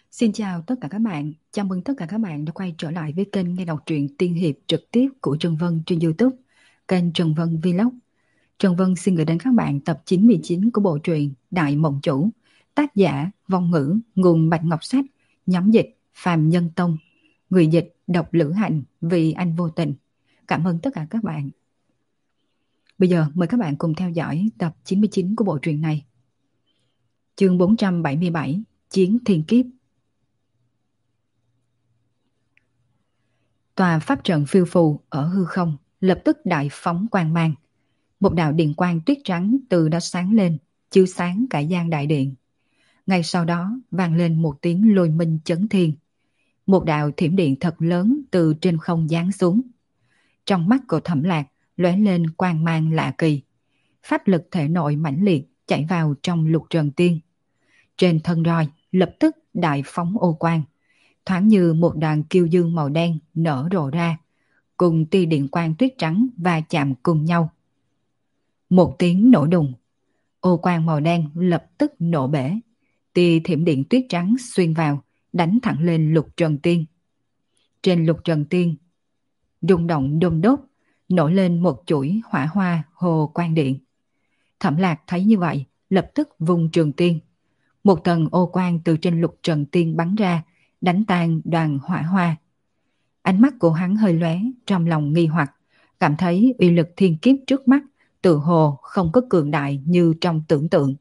Xin chào tất cả các bạn, chào mừng tất cả các bạn đã quay trở lại với kênh nghe đọc truyện tiên hiệp trực tiếp của Trần Vân trên YouTube, kênh Trần Vân Vlog. Trần Vân xin gửi đến các bạn tập 99 của bộ truyện Đại Mộng Chủ, tác giả Vong Ngữ, nguồn Bạch Ngọc Sách, nhóm dịch Phàm Nhân Tông, người dịch Độc Lữ Hành vì anh vô tình. Cảm ơn tất cả các bạn. Bây giờ mời các bạn cùng theo dõi tập 99 của bộ truyện này. Chương 477, Chiến Thiên Kiếp. Tòa pháp trận phiêu phù ở hư không lập tức đại phóng quang mang. Một đạo điện quang tuyết trắng từ đó sáng lên, chiếu sáng cả gian đại điện. Ngay sau đó vang lên một tiếng lôi minh chấn thiên. Một đạo thiểm điện thật lớn từ trên không giáng xuống. Trong mắt của Thẩm Lạc lóe lên quang mang lạ kỳ. Pháp lực thể nội mãnh liệt chảy vào trong lục trần tiên. Trên thân roi lập tức đại phóng ô quang, thoáng như một đoàn kiêu dương màu đen nở rộ ra, cùng tia điện quang tuyết trắng va chạm cùng nhau. Một tiếng nổ đùng, ô quang màu đen lập tức nổ bể, tia thiểm điện tuyết trắng xuyên vào, đánh thẳng lên lục trần tiên. Trên lục trần tiên, rung động đôm đốt, nổi lên một chuỗi hỏa hoa hồ quang điện. Thẩm Lạc thấy như vậy, lập tức vung trường tiên. Một tầng ô quang từ trên lục trần tiên bắn ra, đánh tan đoàn hỏa hoa. Ánh mắt của hắn hơi lóe, trong lòng nghi hoặc, cảm thấy uy lực thiên kiếp trước mắt tự hồ không có cường đại như trong tưởng tượng.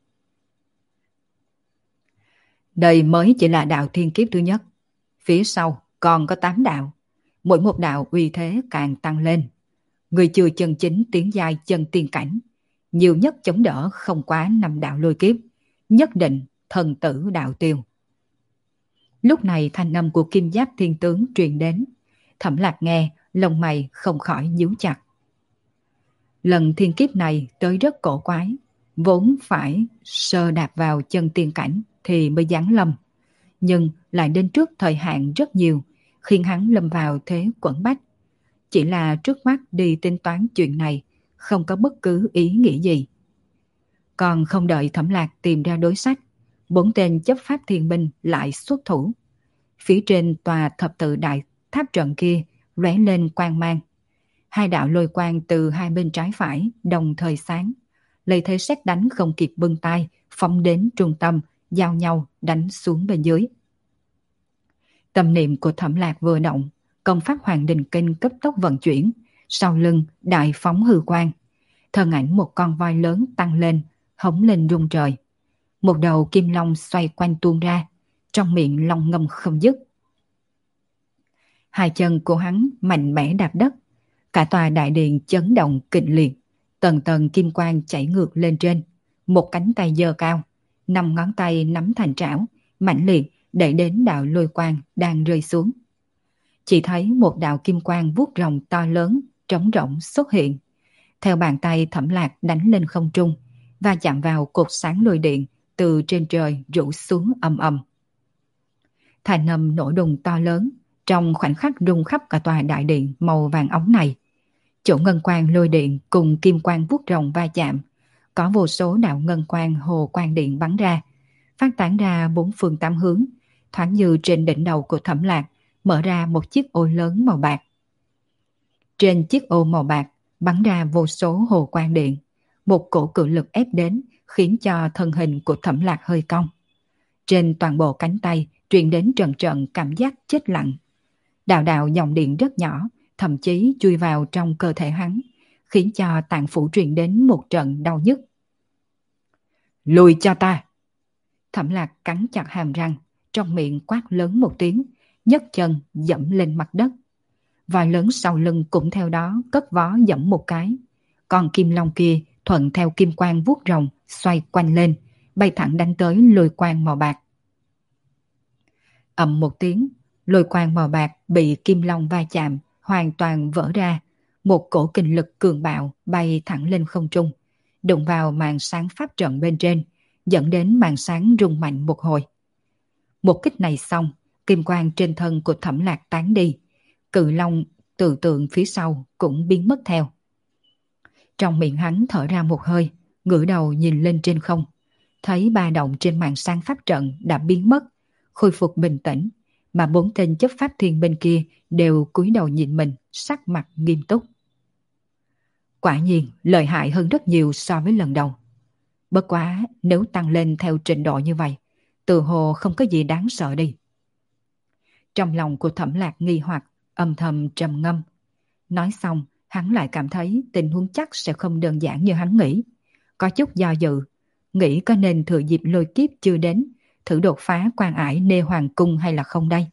Đây mới chỉ là đạo thiên kiếp thứ nhất, phía sau còn có 8 đạo, mỗi một đạo uy thế càng tăng lên. Người chưa chân chính tiến giai chân tiên cảnh, nhiều nhất chống đỡ không quá 5 đạo lôi kiếp, nhất định thần tử đạo tiêu. Lúc này thanh âm của Kim Giáp Thiên Tướng truyền đến. Thẩm Lạc nghe, lông mày không khỏi nhíu chặt. Lần thiên kiếp này tới rất cổ quái, vốn phải sơ đạp vào chân tiên cảnh thì mới giáng lâm, nhưng lại đến trước thời hạn rất nhiều, khiến hắn lâm vào thế quẩn bách. Chỉ là trước mắt đi tính toán chuyện này, không có bất cứ ý nghĩa gì. Còn không đợi Thẩm Lạc tìm ra đối sách, 4 tên chấp pháp thiên binh lại xuất thủ. Phía trên tòa thập tự đại tháp trận kia lóe lên quang mang. 2 đạo lôi quang từ hai bên trái phải đồng thời sáng, lấy thế sét đánh không kịp bưng tay, phóng đến trung tâm, giao nhau đánh xuống bên dưới. Tâm niệm của Thẩm Lạc vừa động, công pháp Hoàng Đình Kinh cấp tốc vận chuyển, sau lưng đại phóng hư quang. Thân ảnh một con voi lớn tăng lên, hống lên rung trời. Một đầu kim long xoay quanh tuôn ra, trong miệng long ngâm không dứt. Hai chân của hắn mạnh mẽ đạp đất, cả tòa đại điện chấn động kịch liệt, tầng tầng kim quang chảy ngược lên trên. Một cánh tay giơ cao, 5 ngón tay nắm thành trảo, mãnh liệt đẩy đến đạo lôi quang đang rơi xuống. Chỉ thấy một đạo kim quang vuốt rồng to lớn, trống rỗng xuất hiện. Theo bàn tay Thẩm Lạc đánh lên không trung, và chạm vào cột sáng lôi điện từ trên trời rủ xuống ầm ầm. Thanh âm nổ đùng to lớn, trong khoảnh khắc rung khắp cả tòa đại điện màu vàng óng này. Chỗ ngân quang lôi điện cùng kim quang vuốt rồng va chạm, có vô số đạo ngân quang hồ quang điện bắn ra, phát tán ra 4 phương 8 hướng, thoáng như trên đỉnh đầu của Thẩm Lạc mở ra một chiếc ô lớn màu bạc. Trên chiếc ô màu bạc bắn ra vô số hồ quang điện, một cổ cự lực ép đến, khiến cho thân hình của Thẩm Lạc hơi cong. Trên toàn bộ cánh tay truyền đến trận trận cảm giác chết lặng. Đạo đạo dòng điện rất nhỏ, thậm chí chui vào trong cơ thể hắn, khiến cho tạng phủ truyền đến một trận đau nhức. Lùi cho ta! Thẩm Lạc cắn chặt hàm răng, trong miệng quát lớn một tiếng, nhấc chân dẫm lên mặt đất. Vòi lớn sau lưng cũng theo đó cất vó dẫm một cái. Còn kim long kia thuận theo kim quang vuốt rồng xoay quanh lên, bay thẳng đánh tới lôi quang màu bạc. Ầm một tiếng, lôi quang màu bạc bị kim long va chạm, hoàn toàn vỡ ra. Một cổ kình lực cường bạo bay thẳng lên không trung, đụng vào màn sáng pháp trận bên trên, dẫn đến màn sáng rung mạnh một hồi. Một kích này xong, kim quang trên thân của Thẩm Lạc tán đi, cự long tự tượng phía sau cũng biến mất theo. Trong miệng hắn thở ra một hơi, ngửa đầu nhìn lên trên không, thấy ba động trên màn sáng pháp trận đã biến mất, khôi phục bình tĩnh, mà 4 tên chấp pháp thiên bên kia đều cúi đầu nhìn mình, sắc mặt nghiêm túc. Quả nhiên, lợi hại hơn rất nhiều so với lần đầu. Bất quá, nếu tăng lên theo trình độ như vậy, tự hồ không có gì đáng sợ đi. Trong lòng của Thẩm Lạc nghi hoặc, âm thầm trầm ngâm. Nói xong, hắn lại cảm thấy tình huống chắc sẽ không đơn giản như hắn nghĩ. Có chút do dự, nghĩ có nên thừa dịp lôi kiếp chưa đến, thử đột phá quan ải Nê Hoàng Cung hay là không đây?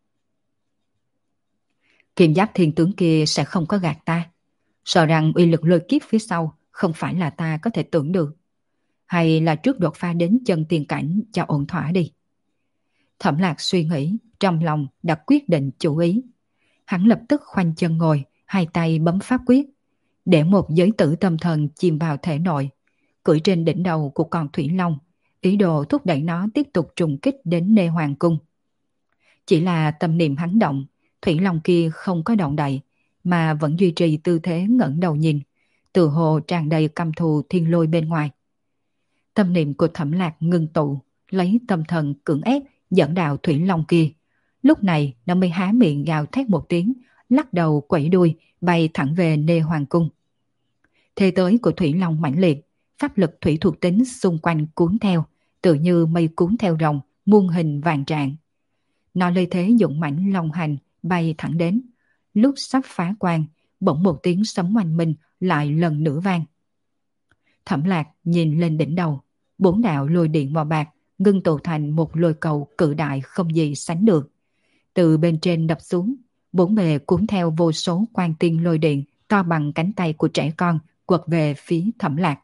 Kim giáp thiên tướng kia sẽ không có gạt ta. Sợ rằng uy lực lôi kiếp phía sau không phải là ta có thể tưởng được. Hay là trước đột phá đến chân tiền cảnh cho ổn thỏa đi. Thẩm Lạc suy nghĩ, trong lòng đã quyết định chủ ý. Hắn lập tức khoanh chân ngồi, hai tay bấm pháp quyết, để một giới tử tâm thần chìm vào thể nội, cưỡi trên đỉnh đầu của con Thủy Long, ý đồ thúc đẩy nó tiếp tục trùng kích đến Nê Hoàng Cung. Chỉ là tâm niệm hắn động, Thủy Long kia không có động đậy, mà vẫn duy trì tư thế ngẩng đầu nhìn, tự hồ tràn đầy căm thù thiên lôi bên ngoài. Tâm niệm của Thẩm Lạc ngưng tụ, lấy tâm thần cưỡng ép dẫn đạo Thủy Long kia. Lúc này nó mới há miệng gào thét một tiếng, lắc đầu quẩy đuôi, bay thẳng về Nê Hoàng Cung. Thế tới của Thủy Long mãnh liệt, pháp lực thủy thuộc tính xung quanh cuốn theo, tự như mây cuốn theo rồng, muôn hình vạn trạng. Nó lê thế dũng mãnh long hành, bay thẳng đến. Lúc sắp phá quan, bỗng một tiếng sấm oanh minh lại lần nữa vang. Thẩm Lạc nhìn lên đỉnh đầu, 4 đạo lôi điện màu bạc ngưng tụ thành một lôi cầu cự đại không gì sánh được. Từ bên trên đập xuống, 4 bề cuốn theo vô số quang tiên lôi điện to bằng cánh tay của trẻ con quật về phía Thẩm Lạc.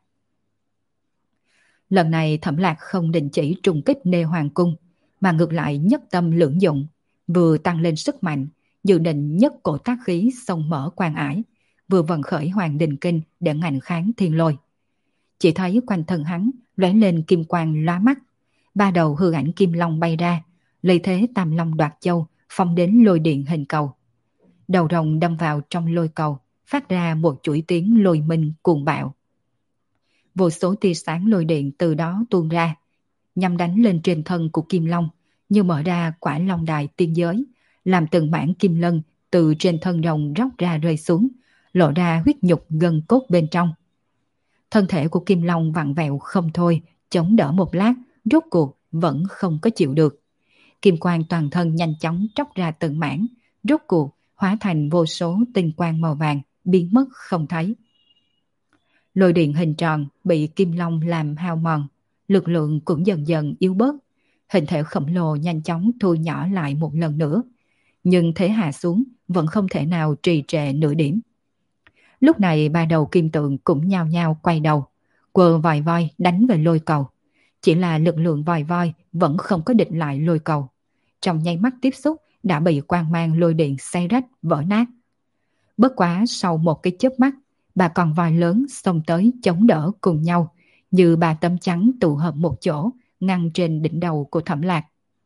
Lần này Thẩm Lạc không định chỉ trùng kích Nê Hoàng Cung, mà ngược lại nhất tâm lưỡng dụng, vừa tăng lên sức mạnh, dự định nhất cổ tác khí xông mở quan ải, vừa vận khởi Hoàng Đình Kinh để ngạnh kháng thiên lôi. Chỉ thấy quanh thân hắn lóe lên kim quang lóa mắt, 3 đầu hư ảnh kim long bay ra, lấy thế tam long đoạt châu phong đến lôi điện hình cầu. Đầu rồng đâm vào trong lôi cầu, phát ra một chuỗi tiếng lôi minh cuồng bạo. Vô số tia sáng lôi điện từ đó tuôn ra, nhằm đánh lên trên thân của kim long, như mở ra quả long đài tiên giới, làm từng mảng kim lân từ trên thân rồng róc ra rơi xuống, lộ ra huyết nhục gân cốt bên trong. Thân thể của kim long vặn vẹo không thôi, chống đỡ một lát, rốt cuộc vẫn không có chịu được. Kim quang toàn thân nhanh chóng tróc ra từng mảng, rốt cuộc hóa thành vô số tinh quang màu vàng, biến mất không thấy. Lôi điện hình tròn bị kim long làm hao mòn, lực lượng cũng dần dần yếu bớt, hình thể khổng lồ nhanh chóng thu nhỏ lại một lần nữa, nhưng thế hạ xuống vẫn không thể nào trì trệ nửa điểm. Lúc này 3 đầu kim tượng cũng nhao nhao quay đầu, quờ vòi voi đánh về lôi cầu. Chỉ là lực lượng vòi voi vẫn không có địch lại lôi cầu. Trong nháy mắt tiếp xúc đã bị quang mang lôi điện xay rách vỡ nát. Bất quá sau một cái chớp mắt, 3 con voi lớn xông tới chống đỡ cùng nhau, như 3 tấm chắn tụ hợp một chỗ, ngăn trên đỉnh đầu của Thẩm Lạc.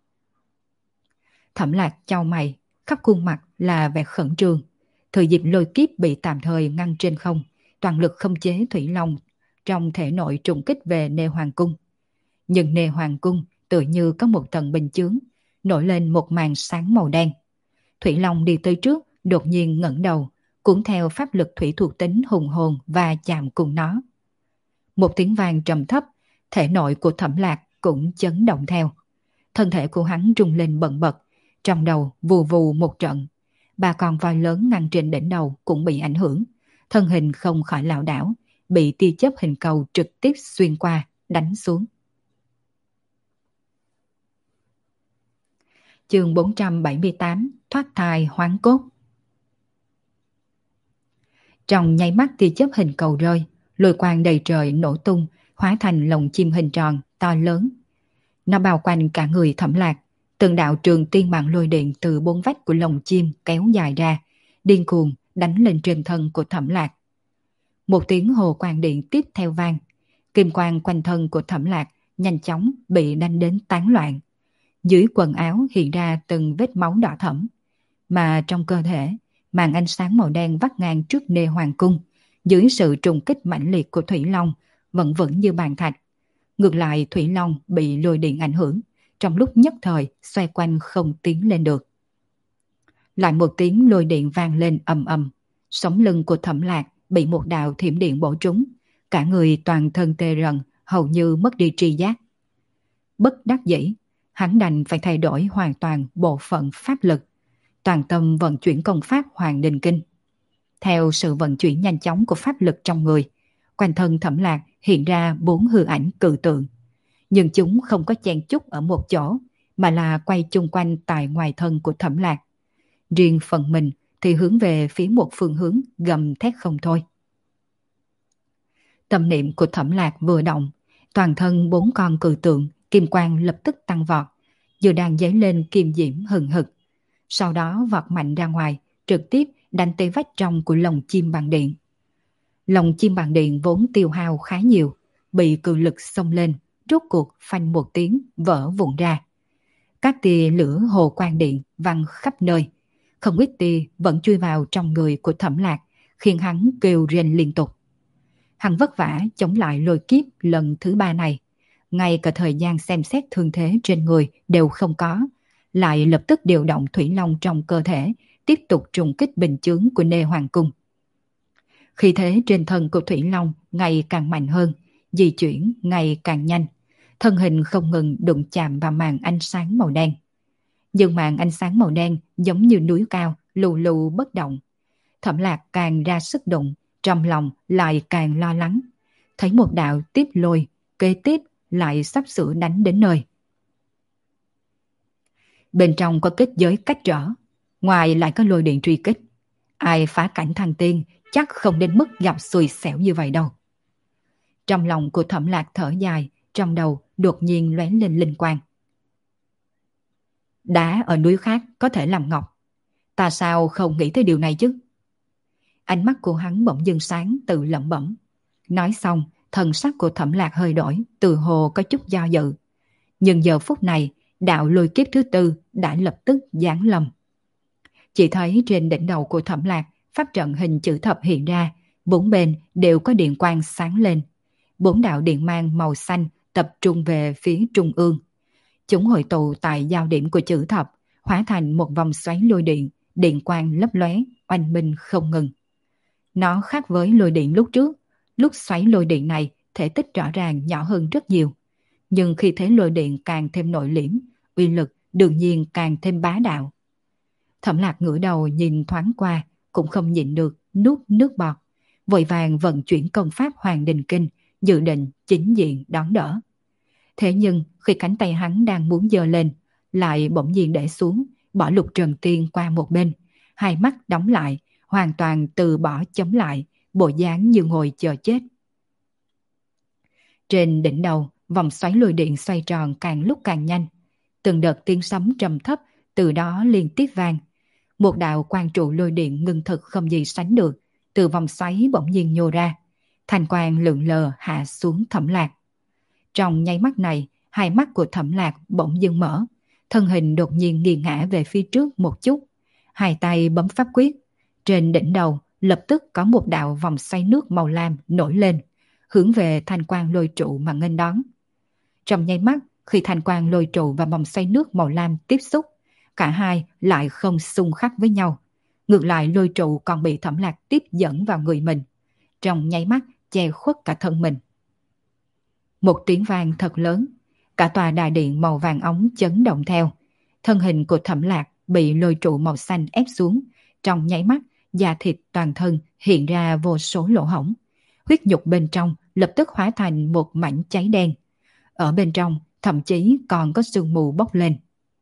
Thẩm Lạc chau mày, khắp khuôn mặt là vẻ khẩn trương. Thời dịp lôi kiếp bị tạm thời ngăn trên không, toàn lực khống chế Thủy Long trong thể nội trùng kích về Nê Hoàng Cung. Nhưng Nê Hoàng Cung tự như có một tầng bình chướng, nổi lên một màn sáng màu đen. Thủy Long đi tới trước, đột nhiên ngẩng đầu, cuốn theo pháp lực thủy thuộc tính hùng hồn và chạm cùng nó. Một tiếng vang trầm thấp, thể nội của Thẩm Lạc cũng chấn động theo. Thân thể của hắn rung lên bần bật, trong đầu vù vù một trận. 3 con voi lớn ngăn trên đỉnh đầu cũng bị ảnh hưởng, thân hình không khỏi lảo đảo, bị tia chớp hình cầu trực tiếp xuyên qua, đánh xuống. Chương 478, thoát thai hoán cốt. Trong nháy mắt tia chớp hình cầu rơi, lôi quang đầy trời nổ tung, hóa thành lồng chim hình tròn to lớn. Nó bao quanh cả người Thẩm Lạc, từng đạo trường tiên mạng lôi điện từ 4 vách của lồng chim kéo dài ra, điên cuồng đánh lên trên thân của Thẩm Lạc. Một tiếng hồ quang điện tiếp theo vang, kim quang quanh thân của Thẩm Lạc nhanh chóng bị đánh đến tán loạn. Dưới quần áo hiện ra từng vết máu đỏ thẫm, mà trong cơ thể, màn ánh sáng màu đen vắt ngang trước Nê Hoàng Cung, dưới sự trùng kích mãnh liệt của Thủy Long, vẫn vững như bàn thạch. Ngược lại Thủy Long bị lôi điện ảnh hưởng, trong lúc nhất thời xoay quanh không tiến lên được. Lại một tiếng lôi điện vang lên ầm ầm, sống lưng của Thẩm Lạc bị một đạo thiểm điện bổ trúng, cả người toàn thân tê rần, hầu như mất đi tri giác. Bất đắc dĩ, hắn đành phải thay đổi hoàn toàn bộ phận pháp lực, toàn tâm vận chuyển công pháp Hoàng Đình Kinh. Theo sự vận chuyển nhanh chóng của pháp lực trong người, quanh thân Thẩm Lạc hiện ra 4 hư ảnh cự tượng, nhưng chúng không có chen chúc ở một chỗ, mà là quay chung quanh tại ngoài thân của Thẩm Lạc. Riêng phần mình thì hướng về phía một phương hướng gầm thét không thôi. Tâm niệm của Thẩm Lạc vừa động, toàn thân 4 con cự tượng kim quang lập tức tăng vọt, vừa đang dấy lên kim diễm hừng hực. Sau đó vọt mạnh ra ngoài, trực tiếp đánh tới vách trong của lồng chim bằng điện. Lồng chim bằng điện vốn tiêu hao khá nhiều, bị cự lực xông lên, rốt cuộc phanh một tiếng vỡ vụn ra. Các tia lửa hồ quang điện văng khắp nơi, không ít tia vẫn chui vào trong người của Thẩm Lạc, khiến hắn kêu rên liên tục. Hắn vất vả chống lại lôi kiếp lần thứ 3 này, ngay cả thời gian xem xét thương thế trên người đều không có, lại lập tức điều động thủy long trong cơ thể, tiếp tục trùng kích bình chướng của Nê Hoàng Cung. Khí thế trên thân của thủy long ngày càng mạnh hơn, di chuyển ngày càng nhanh, thân hình không ngừng đụng chạm vào màn ánh sáng màu đen. Nhưng màn ánh sáng màu đen giống như núi cao, lù lù bất động. Thẩm Lạc càng ra sức đụng, trong lòng lại càng lo lắng. Thấy một đạo tiếp lôi, kế tiếp lại sắp sửa đánh đến nơi. Bên trong có kết giới cách trở, ngoài lại có lôi điện truy kích. Ai phá cảnh thăng tiên chắc không đến mức gặp xui xẻo như vậy đâu. Trong lòng của Thẩm Lạc thở dài, trong đầu đột nhiên lóe lên linh quang. Đá ở núi khác có thể làm ngọc, ta sao không nghĩ tới điều này chứ? Ánh mắt của hắn bỗng dưng sáng, tự lẩm bẩm. Nói xong, thần sắc của Thẩm Lạc hơi đổi, từ hồ có chút do dự. Nhưng giờ phút này, đạo lôi kiếp thứ 4 đã lập tức giáng lâm. Chỉ thấy trên đỉnh đầu của Thẩm Lạc, pháp trận hình chữ thập hiện ra, 4 bên đều có điện quang sáng lên. 4 đạo điện mang màu xanh tập trung về phía trung ương. Chúng hội tụ tại giao điểm của chữ thập, hóa thành một vòng xoáy lôi điện, điện quang lấp lóe, oanh minh không ngừng. Nó khác với lôi điện lúc trước, lúc xoáy lôi điện này thể tích rõ ràng nhỏ hơn rất nhiều. Nhưng khi thế lôi điện càng thêm nội liễm, uy lực đương nhiên càng thêm bá đạo. Thẩm Lạc ngửa đầu nhìn thoáng qua, cũng không nhịn được nuốt nước bọt, vội vàng vận chuyển công pháp Hoàng Đình Kinh, dự định chính diện đón đỡ. Thế nhưng khi cánh tay hắn đang muốn giơ lên, lại bỗng nhiên để xuống, bỏ Lục Trần Tiên qua một bên, hai mắt đóng lại, hoàn toàn từ bỏ chống lại, bộ dáng như ngồi chờ chết. Trên đỉnh đầu, vòng xoáy lôi điện xoay tròn càng lúc càng nhanh, từng đợt tiếng sấm trầm thấp từ đó liên tiếp vang. Một đạo quang trụ lôi điện ngưng thực không gì sánh được, từ vòng xoáy bỗng nhiên nhô ra, thành quang lượn lờ hạ xuống Thẩm Lạc. Trong nháy mắt này, hai mắt của Thẩm Lạc bỗng dưng mở, thân hình đột nhiên nghiêng ngã về phía trước một chút, hai tay bấm pháp quyết, trên đỉnh đầu lập tức có một đạo vòng xoáy nước màu lam nổi lên, hướng về thanh quang lôi trụ mà nghênh đón. Trong nháy mắt, khi thanh quang lôi trụ và vòng xoáy nước màu lam tiếp xúc, cả hai lại không xung khắc với nhau, ngược lại lôi trụ còn bị Thẩm Lạc tiếp dẫn vào người mình, trong nháy mắt che khuất cả thân mình. Một tiếng vang thật lớn, cả tòa đại điện màu vàng óng chấn động theo, thân hình của Thẩm Lạc bị lôi trụ màu xanh ép xuống, trong nháy mắt da thịt toàn thân hiện ra vô số lỗ hổng, huyết nhục bên trong lập tức hóa thành một mảnh cháy đen, ở bên trong thậm chí còn có sương mù bốc lên.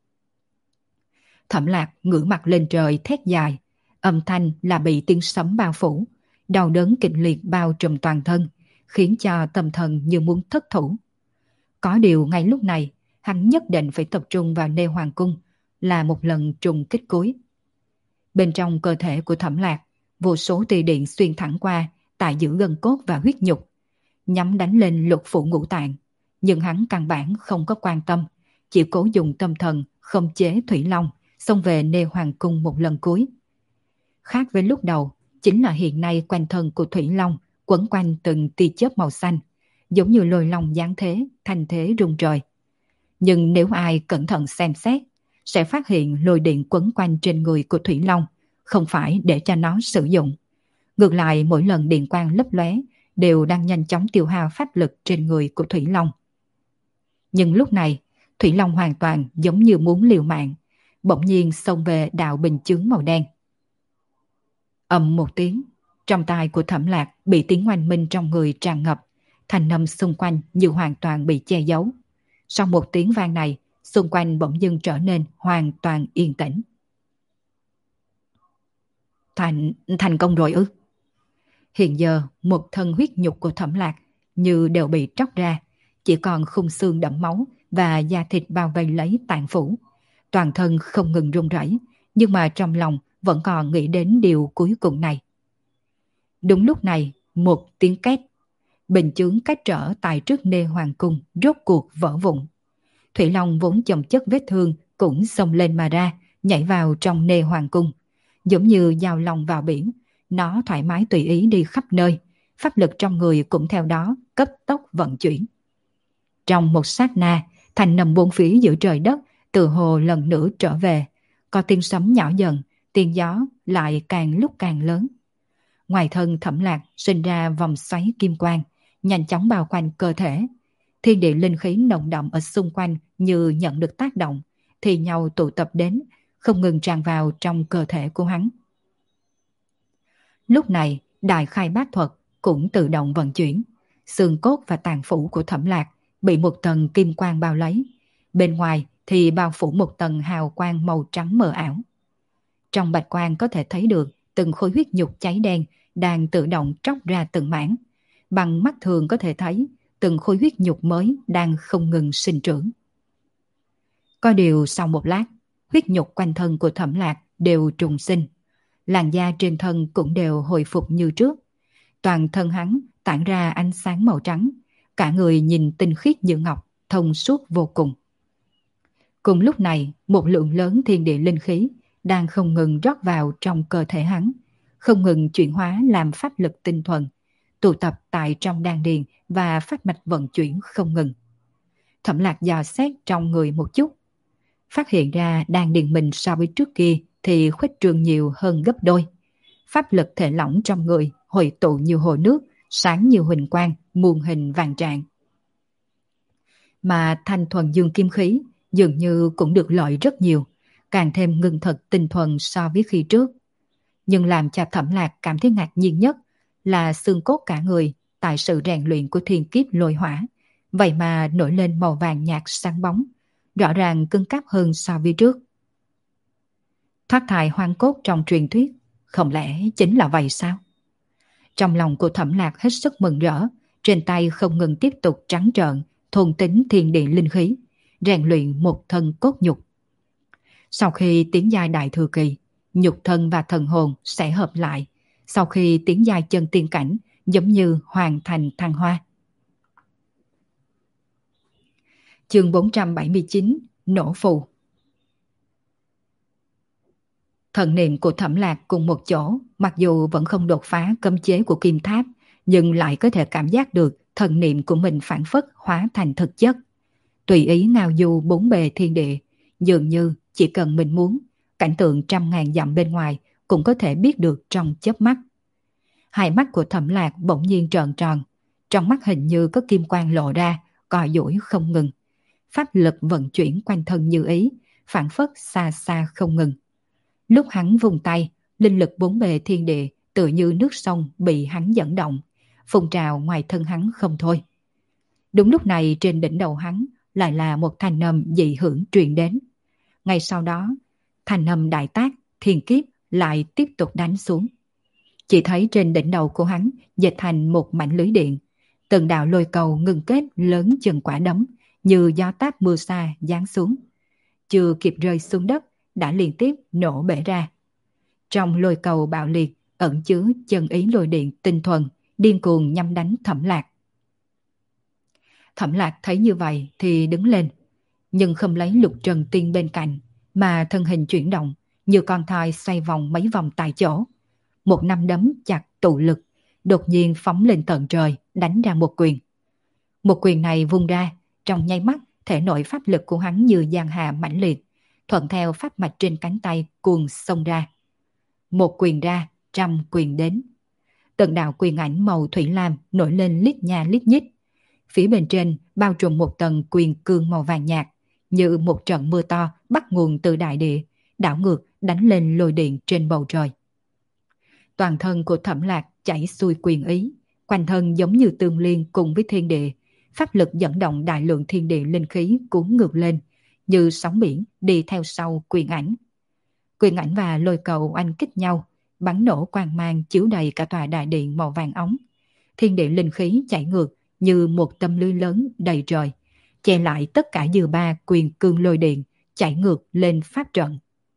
Thẩm Lạc ngửa mặt lên trời thét dài, âm thanh là bị tiếng sấm bao phủ, đau đớn kịch liệt bao trùm toàn thân, khiến cho tâm thần như muốn thất thủ. Có điều ngay lúc này, hắn nhất định phải tập trung vào Nê Hoàng Cung, là một lần trùng kích cuối. Bên trong cơ thể của Thẩm Lạc, vô số tia điện xuyên thẳng qua, tại giữa gân cốt và huyết nhục, nhắm đánh lên lục phủ ngũ tạng. Nhưng hắn căn bản không có quan tâm, chỉ cố dùng tâm thần khống chế Thủy Long, xông về Nê Hoàng Cung một lần cuối. Khác với lúc đầu, chính là hiện nay quanh thân của Thủy Long quấn quanh từng tia chớp màu xanh, giống như lôi long giáng thế, thành thế rung trời. Nhưng nếu ai cẩn thận xem xét, sẽ phát hiện lôi điện quấn quanh trên người của Thủy Long không phải để cho nó sử dụng. Ngược lại mỗi lần điện quang lấp lóe đều đang nhanh chóng tiêu hao pháp lực trên người của Thủy Long. Nhưng lúc này, Thủy Long hoàn toàn giống như muốn liều mạng, bỗng nhiên xông về đạo bình chướng màu đen. Ầm một tiếng, trong tai của Thẩm Lạc bị tiếng oanh minh trong người tràn ngập, thanh âm xung quanh như hoàn toàn bị che giấu. Sau một tiếng vang này, xung quanh bỗng dưng trở nên hoàn toàn yên tĩnh. Thành công rồi ư? Hiện giờ một thân huyết nhục của Thẩm Lạc như đều bị tróc ra, chỉ còn khung xương đẫm máu và da thịt bao vây lấy tạng phủ. Toàn thân không ngừng run rẩy, nhưng mà trong lòng vẫn còn nghĩ đến điều cuối cùng này. Đúng lúc này, một tiếng két, bình chướng cách trở tại trước nê hoàng cung rốt cuộc vỡ vụn. Thủy Long vốn chồng chất vết thương cũng xông lên mà ra, nhảy vào trong nê hoàng cung. Giống như dao long vào biển, nó thoải mái tùy ý đi khắp nơi, pháp lực trong người cũng theo đó cấp tốc vận chuyển. Trong một sát na, thành nằm bốn phía giữa trời đất, từ hồ lần nữa trở về, có tiếng sấm nhỏ dần, tiếng gió lại càng lúc càng lớn. Ngoài thân Thẩm Lạc sinh ra vòng xoáy kim quang, nhanh chóng bao quanh cơ thể. Thiên địa linh khí nồng đậm ở xung quanh như nhận được tác động, thì nhau tụ tập đến, không ngừng tràn vào trong cơ thể của hắn. Lúc này, đại khai bát thuật cũng tự động vận chuyển. Xương cốt và tàn phủ của Thẩm Lạc bị một tầng kim quang bao lấy. Bên ngoài thì bao phủ một tầng hào quang màu trắng mờ ảo. Trong bạch quang có thể thấy được từng khối huyết nhục cháy đen đang tự động tróc ra từng mảng. Bằng mắt thường có thể thấy từng khối huyết nhục mới đang không ngừng sinh trưởng. Có điều sau một lát, huyết nhục quanh thân của Thẩm Lạc đều trùng sinh. Làn da trên thân cũng đều hồi phục như trước. Toàn thân hắn tản ra ánh sáng màu trắng, cả người nhìn tinh khiết như ngọc, thông suốt vô cùng. Cùng lúc này, một lượng lớn thiên địa linh khí đang không ngừng rót vào trong cơ thể hắn, không ngừng chuyển hóa làm pháp lực tinh thuần, tụ tập tại trong đan điền và phát mạch vận chuyển không ngừng. Thẩm Lạc dò xét trong người một chút, phát hiện ra đan điền mình so với trước kia thì khuếch trương nhiều hơn gấp đôi. Pháp lực thể lỏng trong người hội tụ như hồ nước, sáng như huỳnh quang, muôn hình vàng trạng. Mà thanh thuần dương kim khí dường như cũng được lợi rất nhiều, càng thêm ngưng thật tinh thuần so với khi trước. Nhưng làm cho Thẩm Lạc cảm thấy ngạc nhiên nhất là xương cốt cả người tại sự rèn luyện của thiên kiếp lôi hỏa, vậy mà nổi lên màu vàng nhạt sáng bóng, rõ ràng cứng cáp hơn so với trước. Thoát thai hoang cốt trong truyền thuyết, không lẽ chính là vậy sao? Trong lòng của Thẩm Lạc hết sức mừng rỡ, trên tay không ngừng tiếp tục trắng trợn, thôn tính thiên địa linh khí, rèn luyện một thân cốt nhục. Sau khi tiến giai đại thừa kỳ, nhục thân và thần hồn sẽ hợp lại. Sau khi tiến giai chân tiên cảnh, giống như hoàn thành thăng hoa. Chương 479, Nổ phù. Thần niệm của Thẩm Lạc cùng một chỗ, mặc dù vẫn không đột phá cấm chế của kim tháp, nhưng lại có thể cảm giác được thần niệm của mình phản phất hóa thành thực chất. Tùy ý ngao du bốn bề thiên địa, dường như chỉ cần mình muốn, cảnh tượng trăm ngàn dặm bên ngoài cũng có thể biết được trong chớp mắt. Hai mắt của Thẩm Lạc bỗng nhiên trợn tròn, trong mắt hình như có kim quang lộ ra, cò duỗi không ngừng. Pháp lực vận chuyển quanh thân như ý, phản phất xa xa không ngừng. Lúc hắn vùng tay, linh lực bốn bề thiên địa tựa như nước sông bị hắn dẫn động, phun trào ngoài thân hắn không thôi. Đúng lúc này trên đỉnh đầu hắn lại là một thanh âm dị hưởng truyền đến. Ngay sau đó, thanh âm đại tác, thiên kiếp lại tiếp tục đánh xuống. Chỉ thấy trên đỉnh đầu của hắn dệt thành một mảnh lưới điện, từng đạo lôi cầu ngưng kết lớn chừng quả đấm, như gió táp mưa xa giáng xuống. Chưa kịp rơi xuống đất, đã liên tiếp nổ bể ra. Trong lôi cầu bạo liệt ẩn chứa chân ý lôi điện tinh thuần, điên cuồng nhắm đánh Thẩm Lạc. Thẩm Lạc thấy như vậy thì đứng lên, nhưng không lấy Lục Trần Tiên bên cạnh, mà thân hình chuyển động, như con thoi xoay vòng mấy vòng tại chỗ. Một nắm đấm chặt tụ lực, đột nhiên phóng lên tận trời, đánh ra một quyền. Một quyền này vung ra, trong nháy mắt thể nội pháp lực của hắn như giang hà mãnh liệt, thuận theo pháp mạch trên cánh tay cuồng xông ra. Một quyền ra, trăm quyền đến. Từng đạo quyền ảnh màu thủy lam nổi lên lít nha lít nhít. Phía bên trên bao trùm một tầng quyền cương màu vàng nhạt, như một trận mưa to bắt nguồn từ đại địa, đảo ngược đánh lên lôi điện trên bầu trời. Toàn thân của Thẩm Lạc chảy xuôi quyền ý, quanh thân giống như tương liên cùng với thiên địa, pháp lực dẫn động đại lượng thiên địa linh khí cuốn ngược lên, như sóng biển đi theo sau quyền ảnh. Quyền ảnh và lôi cầu oanh kích nhau, bắn nổ quang mang chiếu đầy cả tòa đại điện màu vàng óng. Thiên địa linh khí chảy ngược như một tấm lưới lớn đầy trời, che lại tất cả dư ba quyền cương lôi điện chảy ngược lên pháp trận.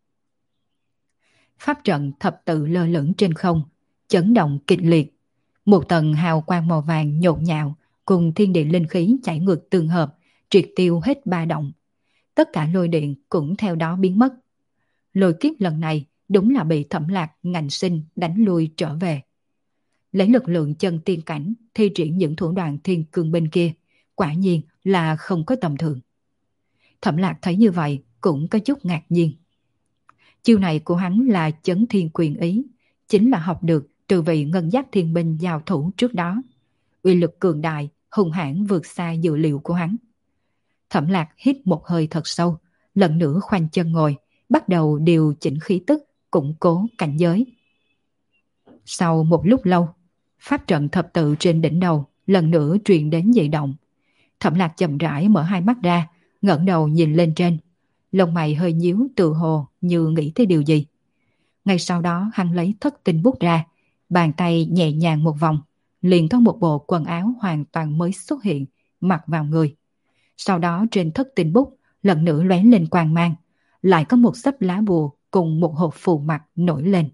Pháp trận thập tự lơ lửng trên không, chấn động kịch liệt. Một tầng hào quang màu vàng nhộn nhạo cùng thiên địa linh khí chảy ngược tương hợp, triệt tiêu hết ba động. Tất cả lôi điện cũng theo đó biến mất. Lôi kiếp lần này đúng là bị Thẩm Lạc ngạnh sinh đánh lui trở về. Lấy lực lượng chân tiên cảnh thi triển những thủ đoạn thiên cương bên kia, quả nhiên là không có tầm thường. Thẩm Lạc thấy như vậy cũng có chút ngạc nhiên. Chiêu này của hắn là chấn thiên quyền ý, chính là học được từ vị ngân giác thiên binh giao thủ trước đó. Uy lực cường đại, hùng hãn vượt xa dự liệu của hắn. Thẩm Lạc hít một hơi thật sâu, lần nữa khoanh chân ngồi, bắt đầu điều chỉnh khí tức, củng cố cảnh giới. Sau một lúc lâu, pháp trận thập tự trên đỉnh đầu lần nữa truyền đến dị động. Thẩm Lạc chậm rãi mở hai mắt ra, ngẩng đầu nhìn lên trên. Lông mày hơi nhíu tự hồ như nghĩ tới điều gì. Ngay sau đó hắn lấy thất tinh bút ra, bàn tay nhẹ nhàng một vòng, liền có một bộ quần áo hoàn toàn mới xuất hiện, mặc vào người. Sau đó trên thất tinh bút lần nữa lóe lên quang mang, lại có một xấp lá bùa cùng một hộp phù mặt nổi lên.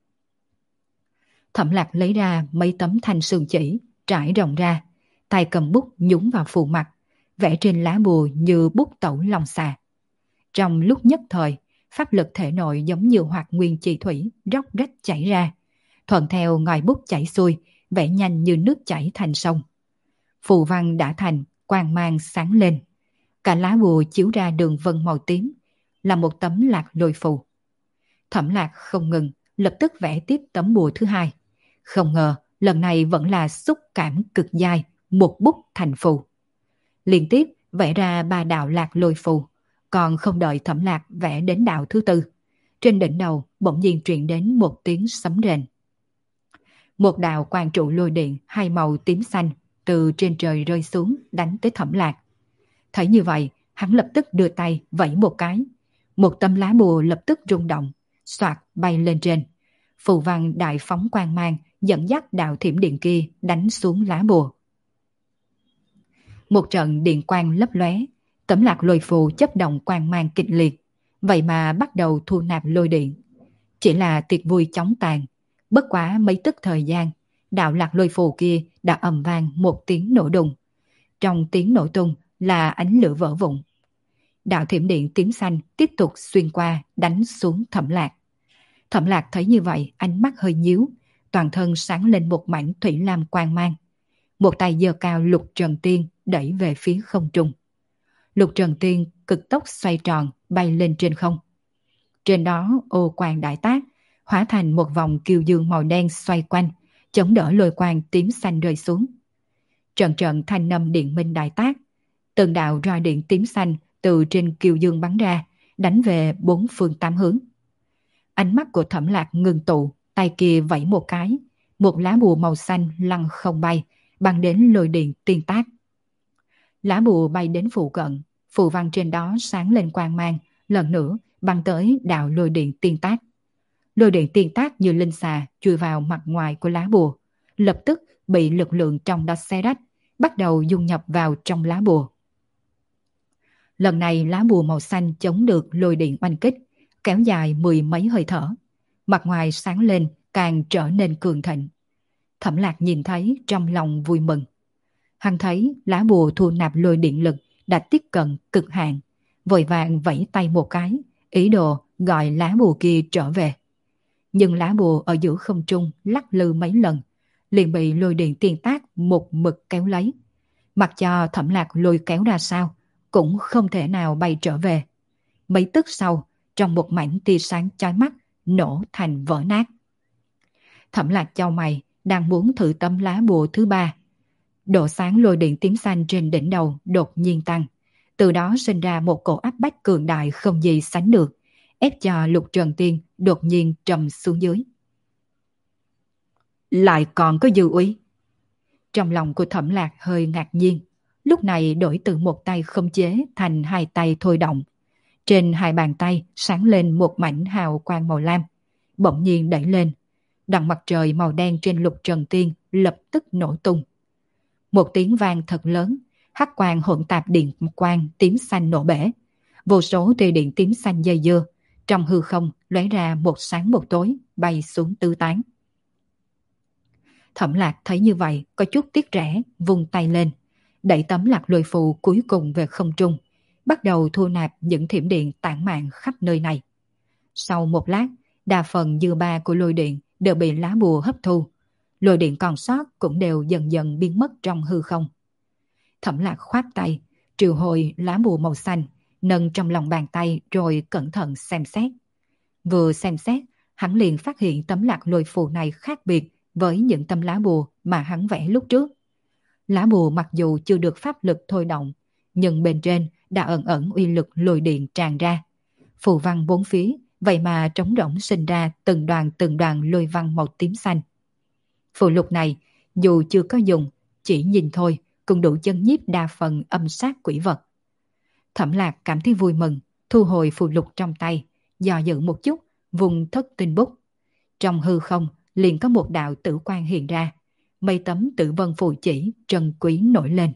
Thẩm Lạc lấy ra mấy tấm thanh sương chỉ, trải rộng ra, tay cầm bút nhúng vào phù mặt, vẽ trên lá bùa như bút tẩu long xà. Trong lúc nhất thời, pháp lực thể nội giống như hoạt nguyên chi thủy róc rách chảy ra, thuận theo ngòi bút chảy xuôi, vẽ nhanh như nước chảy thành sông. Phù văn đã thành, quang mang sáng lên. Cả lá bùa chiếu ra đường vân màu tím, là một tấm lạc lôi phù. Thẩm Lạc không ngừng, lập tức vẽ tiếp tấm bùa thứ hai. Không ngờ, lần này vẫn là xúc cảm cực dai, một bút thành phù. Liên tiếp vẽ ra ba đạo lạc lôi phù, còn không đợi Thẩm Lạc vẽ đến đạo thứ tư. Trên đỉnh đầu bỗng nhiên truyền đến một tiếng sấm rền. Một đạo quang trụ lôi điện hai màu tím xanh từ trên trời rơi xuống đánh tới Thẩm Lạc. Thấy như vậy, hắn lập tức đưa tay vẫy một cái. Một tấm lá bùa lập tức rung động, xoạt bay lên trên. Phù văn đại phóng quang mang dẫn dắt đạo thiểm điện kia đánh xuống lá bùa. Một trận điện quang lấp lóe, tấm lạc lôi phù chấp động quang mang kịch liệt, vậy mà bắt đầu thu nạp lôi điện. Chỉ là tiệc vui chóng tàn, bất quá mấy tức thời gian, đạo lạc lôi phù kia đã ầm vang một tiếng nổ đùng. Trong tiếng nổ tung là ánh lửa vỡ vụn. Đạo thiểm điện tím xanh tiếp tục xuyên qua đánh xuống Thẩm Lạc. Thẩm Lạc thấy như vậy, ánh mắt hơi nhíu, toàn thân sáng lên một mảnh thủy lam quang mang. Một tay giơ cao lục trần tiên đẩy về phía không trung. Lục trần tiên cực tốc xoay tròn bay lên trên không. Trên đó ô quang đại tác, hóa thành một vòng kiều dương màu đen xoay quanh, chống đỡ lôi quang tím xanh rơi xuống. Trận trận thanh âm điện minh đại tác, từng đạo roi điện tím xanh từ trên kiều dương bắn ra, đánh về bốn phương tám hướng. Ánh mắt của Thẩm Lạc ngừng tụ, tay kia vẫy một cái, một lá bùa màu xanh lăn không bay, băng đến lôi điện tiên tác. Lá bùa bay đến phụ cận, phù văn trên đó sáng lên quang mang, lần nữa băng tới đạo lôi điện tiên tác. Lôi điện tiên tác như linh xà chui vào mặt ngoài của lá bùa, lập tức bị lực lượng trong đó xé rách, bắt đầu dung nhập vào trong lá bùa. Lần này lá bùa màu xanh chống được lôi điện oanh kích, kéo dài mười mấy hơi thở. Mặt ngoài sáng lên càng trở nên cường thịnh. Thẩm Lạc nhìn thấy trong lòng vui mừng. Hắn thấy lá bùa thu nạp lôi điện lực đã tiếp cận cực hạn, vội vàng vẫy tay một cái, ý đồ gọi lá bùa kia trở về. Nhưng lá bùa ở giữa không trung lắc lư mấy lần, liền bị lôi điện tiên tác một mực kéo lấy. Mặc cho Thẩm Lạc lôi kéo ra sao, cũng không thể nào bay trở về. Mấy tức sau, trong một mảnh tia sáng chói mắt, nổ thành vỡ nát. Thẩm Lạc chau mày, đang muốn thử tấm lá bùa thứ ba. Độ sáng lôi điện tím xanh trên đỉnh đầu đột nhiên tăng. Từ đó sinh ra một cổ áp bách cường đại không gì sánh được, ép cho Lục Trần Tiên đột nhiên trầm xuống dưới. Lại còn có dư úy. Trong lòng của Thẩm Lạc hơi ngạc nhiên, lúc này đổi từ một tay không chế thành hai tay thôi động. Trên hai bàn tay sáng lên một mảnh hào quang màu lam, bỗng nhiên đẩy lên. Đằng mặt trời màu đen trên Lục Trần Tiên lập tức nổ tung. Một tiếng vang thật lớn, hắc quang hỗn tạp điện quang tím xanh nổ bể. Vô số tia điện tím xanh dây dưa, trong hư không lóe ra một sáng một tối, bay xuống tứ tán. Thẩm Lạc thấy như vậy, có chút tiếc rẻ, vung tay lên, đẩy tấm lạc lôi phù cuối cùng về không trung, bắt đầu thu nạp những thiểm điện tản mạn khắp nơi này. Sau một lát, đa phần dư ba của lôi điện đều bị lá bùa hấp thu. Lôi điện còn sót cũng đều dần dần biến mất trong hư không. Thẩm Lạc khoát tay, triệu hồi lá bùa màu xanh, nâng trong lòng bàn tay rồi cẩn thận xem xét. Vừa xem xét, hắn liền phát hiện tấm lạc lôi phù này khác biệt với những tấm lá bùa mà hắn vẽ lúc trước. Lá bùa mặc dù chưa được pháp lực thôi động, nhưng bên trên đã ẩn ẩn uy lực lôi điện tràn ra. Phù văn bốn phía, vậy mà trống rỗng sinh ra từng đoàn lôi văn màu tím xanh. Phù lục này, dù chưa có dùng, chỉ nhìn thôi cũng đủ chân nhiếp đa phần âm sát quỷ vật. Thẩm Lạc cảm thấy vui mừng, thu hồi phù lục trong tay, dò dự một chút, vùng thất tinh bút. Trong hư không liền có một đạo tử quang hiện ra, mấy tấm tử vân phù chỉ trân quý nổi lên.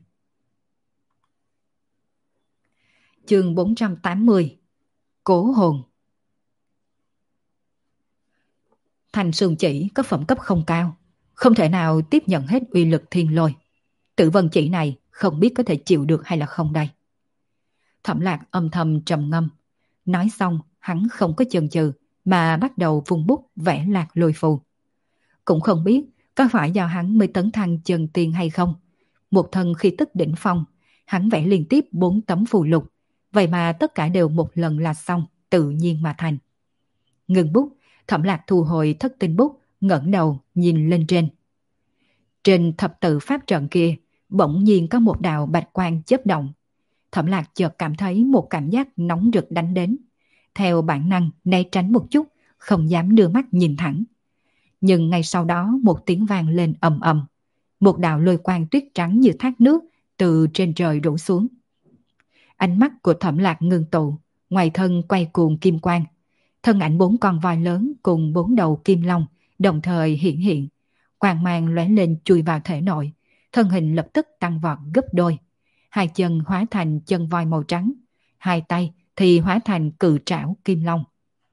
Chương 480. Cố hồn. Thành sườn chỉ có phẩm cấp không cao, không thể nào tiếp nhận hết uy lực thiên lôi. Tử vân chỉ này không biết có thể chịu được hay là không đây. Thẩm Lạc âm thầm trầm ngâm. Nói xong, hắn không có chần chừ mà bắt đầu vung bút vẽ lạc lôi phù. Cũng không biết có phải do hắn mới tấn thăng chân tiên hay không. Một thân khi tức đỉnh phong, hắn vẽ liên tiếp 4 tấm phù lục, vậy mà tất cả đều một lần là xong, tự nhiên mà thành. Ngừng bút, Thẩm Lạc thu hồi thất tinh bút, ngẩng đầu nhìn lên trên. Trên thập tự pháp trận kia, bỗng nhiên có một đạo bạch quang chớp động. Thẩm Lạc chợt cảm thấy một cảm giác nóng rực đánh đến. Theo bản năng né tránh một chút, không dám đưa mắt nhìn thẳng. Nhưng ngay sau đó một tiếng vang lên ầm ầm. Một đạo lôi quang tuyết trắng như thác nước từ trên trời đổ xuống. Ánh mắt của Thẩm Lạc ngưng tụ, ngoài thân quay cuồng kim quang. Thân ảnh 4 con voi lớn cùng 4 đầu kim long đồng thời hiện hiện. Quang mang lóe lên chui vào thể nội, thân hình lập tức tăng vọt gấp đôi. Hai chân hóa thành chân voi màu trắng, hai tay thì hóa thành cự trảo kim long.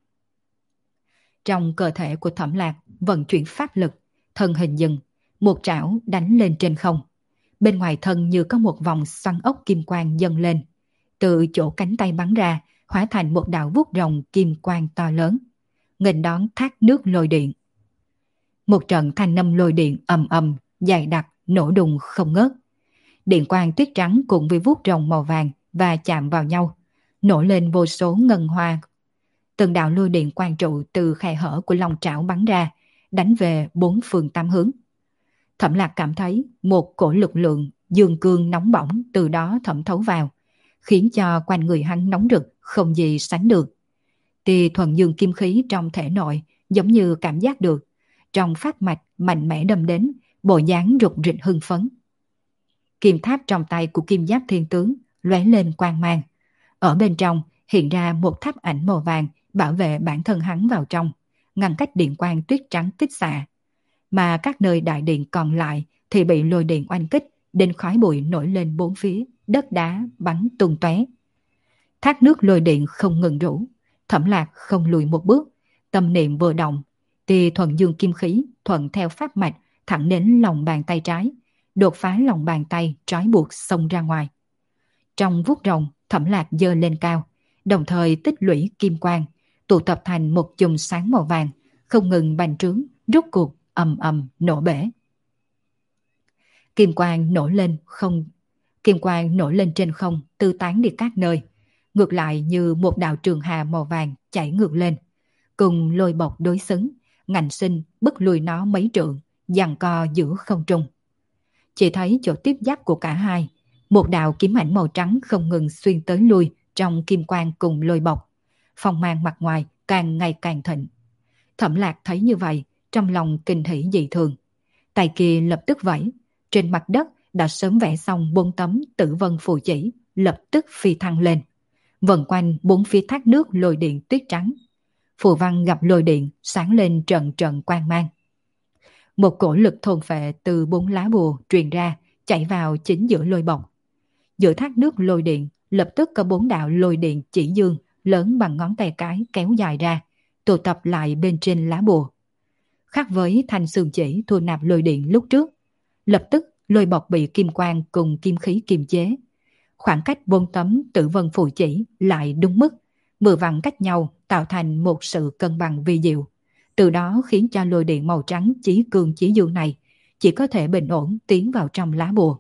Trong cơ thể của Thẩm Lạc vận chuyển pháp lực, thân hình dừng, một trảo đánh lên trên không. Bên ngoài thân như có một vòng xoắn ốc kim quang dâng lên, từ chỗ cánh tay bắn ra, hóa thành một đạo vuốt rồng kim quang to lớn, nghênh đón thác nước lôi điện. Một trận thanh âm lôi điện ầm ầm, dày đặc, nổ đùng không ngớt. Điện quang tuyết trắng cùng với vuốt rồng màu vàng và chạm vào nhau, nổ lên vô số ngân hoa. Từng đạo lôi điện quang trụ từ khe hở của long trảo bắn ra, đánh về 4 phương 8 hướng. Thẩm Lạc cảm thấy một cổ lực lượng dương cương nóng bỏng từ đó thẩm thấu vào, khiến cho quanh người hắn nóng rực không gì sánh được. Tia thuần dương kim khí trong thể nội giống như cảm giác được, trong phát mạch mạnh mẽ đâm đến, bộ dáng rục rịch hưng phấn. Kim tháp trong tay của Kim Giáp Thiên Tướng lóe lên quang mang. Ở bên trong hiện ra một tháp ảnh màu vàng bảo vệ bản thân hắn vào trong, ngăn cách điện quang tuyết trắng kích xạ. Mà các nơi đại điện còn lại thì bị lôi điện oanh kích, đến khói bụi nổi lên bốn phía, đất đá bắn tung tóe. Thác nước lôi điện không ngừng rủ, Thẩm Lạc không lùi một bước, tâm niệm vừa động, thì thuần dương kim khí thuận theo pháp mạch thẳng đến lòng bàn tay trái, đột phá lòng bàn tay trói buộc xông ra ngoài. Trong vuốt rồng, Thẩm Lạc giơ lên cao, đồng thời tích lũy kim quang, tụ tập thành một chùm sáng màu vàng, không ngừng bành trướng, rút cuộc ầm ầm nổ bể. Kim quang nổ lên không Kim quang nổi lên trên không, tư tán đi các nơi, ngược lại như một đạo trường hà màu vàng chảy ngược lên, cùng lôi bộc đối xứng, ngạnh sinh bức lùi nó mấy trượng, giằng co giữa không trung. Chỉ thấy chỗ tiếp giáp của cả hai, một đạo kiếm ảnh màu trắng không ngừng xuyên tới lui trong kim quang cùng lôi bộc, phong mang mặt ngoài càng ngày càng thịnh. Thẩm Lạc thấy như vậy, trong lòng kinh hỉ dị thường. Tay kia lập tức vẫy, trên mặt đất đã sớm vẽ xong 4 tấm tử vân phù chỉ, lập tức phi thăng lên, vần quanh 4 phía thác nước lôi điện tuyết trắng. Phù văn gặp lôi điện sáng lên trận trận quang mang. Một cổ lực thôn phệ từ 4 lá bùa truyền ra, chạy vào chính giữa lôi bộc. Giữa thác nước lôi điện, lập tức có 4 đạo lôi điện chỉ dương lớn bằng ngón tay cái kéo dài ra, tụ tập lại bên trên lá bùa. Khác với thanh xương chỉ thu nạp lôi điện lúc trước, lập tức lôi bộc bị kim quang cùng kim khí kiềm chế. Khoảng cách 4 tấm tử vân phù chỉ lại đúng mức, vừa vặn cách nhau tạo thành một sự cân bằng vi diệu. Từ đó khiến cho lôi điện màu trắng chí cường chí dương này chỉ có thể bình ổn tiến vào trong lá bùa.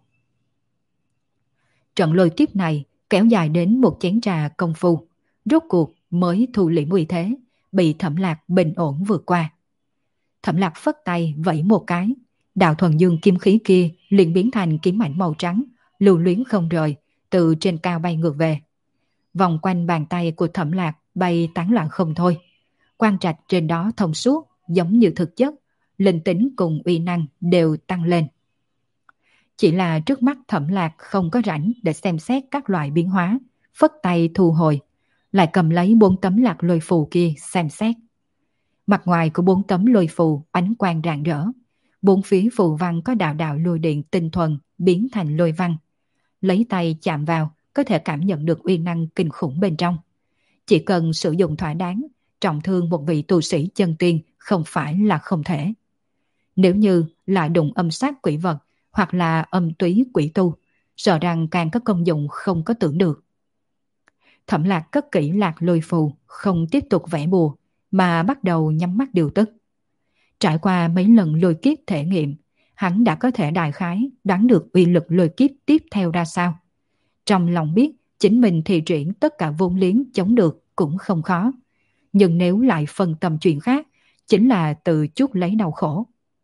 Trận lôi kiếp này kéo dài đến một chén trà công phu, rốt cuộc mới thu liễm uy thế, bị Thẩm Lạc bình ổn vượt qua. Thẩm Lạc phất tay vẫy một cái, đạo thuần dương kim khí kia liền biến thành kiếm ảnh màu trắng, lưu luyến không rời, từ trên cao bay ngược về. Vòng quanh bàn tay của Thẩm Lạc bay tán loạn không thôi. Quang trạch trên đó thông suốt, giống như thực chất, linh tính cùng uy năng đều tăng lên. Chỉ là trước mắt Thẩm Lạc không có rảnh để xem xét các loại biến hóa, phất tay thu hồi, lại cầm lấy 4 tấm lạc lôi phù kia xem xét. Mặt ngoài của 4 tấm lôi phù ánh quang rạng rỡ, 4 phía phù văn có đạo đạo lôi điện tinh thuần biến thành lôi văn. Lấy tay chạm vào có thể cảm nhận được uy năng kinh khủng bên trong. Chỉ cần sử dụng thỏa đáng, trọng thương một vị tu sĩ chân tiên không phải là không thể. Nếu như lại đụng âm sát quỷ vật hoặc là âm túy quỷ tu, sợ rằng càng có công dụng không có tưởng được. Thẩm Lạc cất kỹ lạc lôi phù, không tiếp tục vẽ bùa, mà bắt đầu nhắm mắt điều tức. Trải qua mấy lần lôi kiếp thể nghiệm, hắn đã có thể đại khái đoán được uy lực lôi kiếp tiếp theo ra sao. Trong lòng biết chính mình thi triển tất cả vốn liếng chống được cũng không khó. Nhưng nếu lại phân tâm chuyện khác, chính là tự chuốc lấy đau khổ.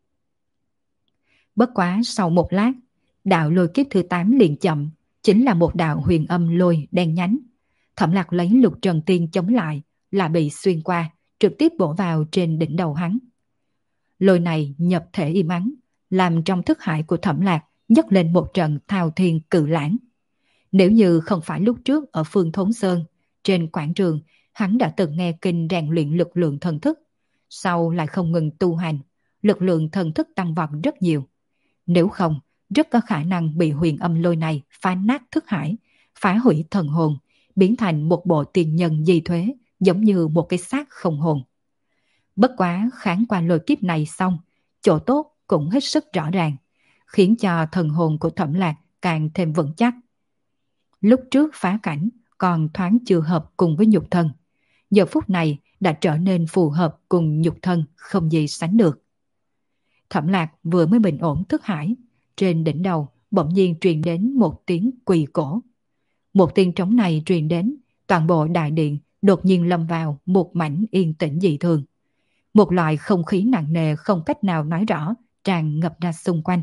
Bất quá sau một lát, đạo lôi kiếp thứ 8 liền chậm, chính là một đạo huyền âm lôi đen nhánh. Thẩm Lạc lấy lục trần tiên chống lại, là bị xuyên qua, trực tiếp bổ vào trên đỉnh đầu hắn. Lôi này nhập thể im ắng, làm trong thức hải của Thẩm Lạc nhấc lên một trận thao thiên cự lãng. Nếu như không phải lúc trước ở Phương Thốn Sơn, trên quảng trường, hắn đã từng nghe kinh rèn luyện lực lượng thần thức, sau lại không ngừng tu hành, lực lượng thần thức tăng vọt rất nhiều. Nếu không, rất có khả năng bị huyền âm lôi này phá nát thức hải, phá hủy thần hồn, biến thành một bộ tiền nhân di thuế, giống như một cái xác không hồn. Bất quá kháng qua lôi kiếp này xong, chỗ tốt cũng hết sức rõ ràng, khiến cho thần hồn của Thẩm Lạc càng thêm vững chắc. Lúc trước phá cảnh còn thoáng chưa hợp cùng với nhục thân, giờ phút này đã trở nên phù hợp cùng nhục thân không gì sánh được. Thẩm Lạc vừa mới bình ổn thức hải, trên đỉnh đầu bỗng nhiên truyền đến một tiếng quỳ cổ. Một tiếng trống này truyền đến, toàn bộ đại điện đột nhiên lâm vào một mảnh yên tĩnh dị thường. Một loại không khí nặng nề không cách nào nói rõ tràn ngập ra xung quanh.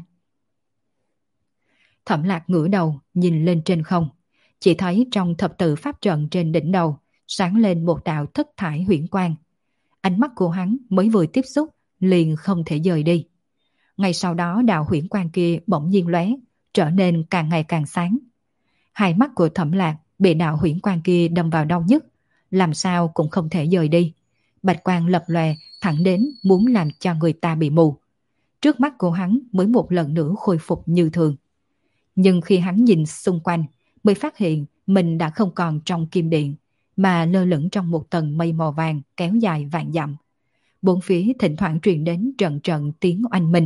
Thẩm Lạc ngửa đầu nhìn lên trên không, chỉ thấy trong thập tự pháp trận trên đỉnh đầu sáng lên một đạo thất thải huyễn quang. Ánh mắt của hắn mới vừa tiếp xúc liền không thể rời đi. Ngay sau đó đạo huyễn quang kia bỗng nhiên lóe, trở nên càng ngày càng sáng. Hai mắt của Thẩm Lạc bị đạo huyễn quang kia đâm vào đau nhức, làm sao cũng không thể rời đi. Bạch quang lập lòe thẳng đến muốn làm cho người ta bị mù. Trước mắt của hắn mới một lần nữa khôi phục như thường. Nhưng khi hắn nhìn xung quanh, mới phát hiện mình đã không còn trong kim điện, mà lơ lửng trong một tầng mây màu vàng kéo dài vạn dặm. Bốn phía thỉnh thoảng truyền đến trận trận tiếng oanh minh.